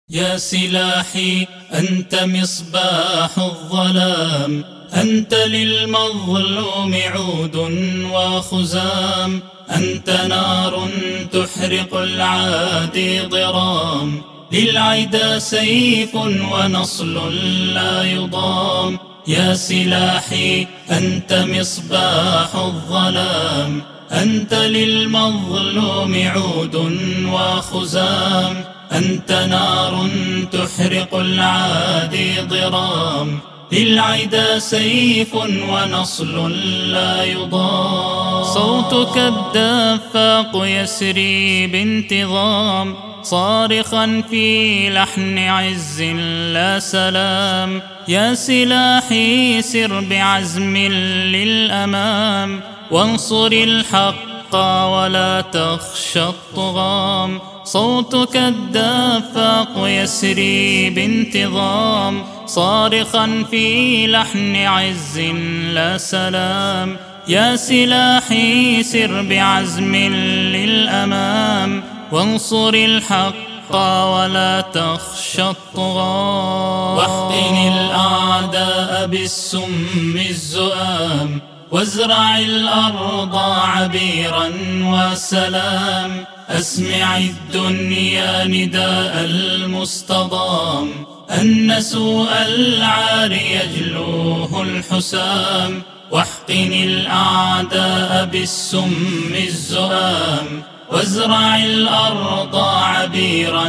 يا سلاحي أنت مصباح الظلام، أنت للمظلوم عود وخزام، أنت نار تحرق العادي ضرام، للعدا سيف ونصل لا يضام. يا سلاحي أنت مصباح الظلام، أنت للمظلوم عود وخزام، أنت نار تحرق العادي ضرام، للعدا سيف ونصل لا يضام. صوتك الدفاق يسري بانتظام، صارخا في لحن عز لا سلام. يا سلاحي سر بعزم للأمام، وانصر الحق ولا تخشى الطغام. صوتك الدفاق يسري بانتظام، صارخا في لحن عز لا سلام. يا سلاحي سر بعزم للأمام، وانصر الحق ولا تخشى الطغام. واحقن الأعداء بالسم الزؤام، وازرع الأرض عبيرا وسلام. أسمع الدنيا نداء المستضام، أن سوء العار يجلوه الحسام. واحقن الأعداء بالسم الزؤام، وازرع الأرض عبيرا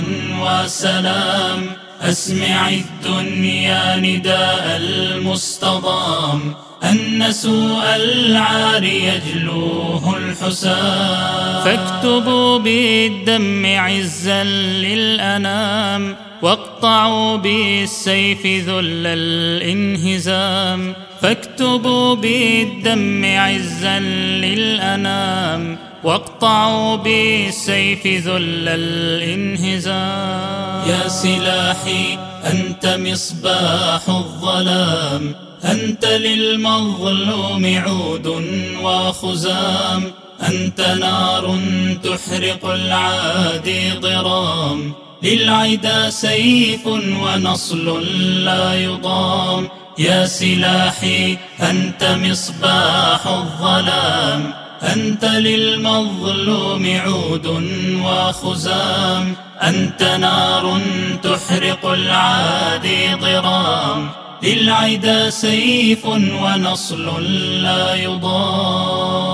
وسلام. أسمع الدنيا نداء المستضام، أن سوء العار يجلوه الحسام. فاكتبوا بالدم عزا للأنام، واقطعوا بالسيف ذل الانهزام. فاكتبوا بالدم عزا للأنام، واقطعوا بالسيف ذل الانهزام. يا سلاحي أنت مصباح الظلام، أنت للمظلوم عود وخزام، أنت نار تحرق العادي ضرام، للعدا سيف ونصل لا يضام. يا سلاحي أنت مصباح الظلام، أنت للمظلوم عود وخزام، أنت نار تحرق العادي ضرام، للعدا سيف ونصل لا يضام.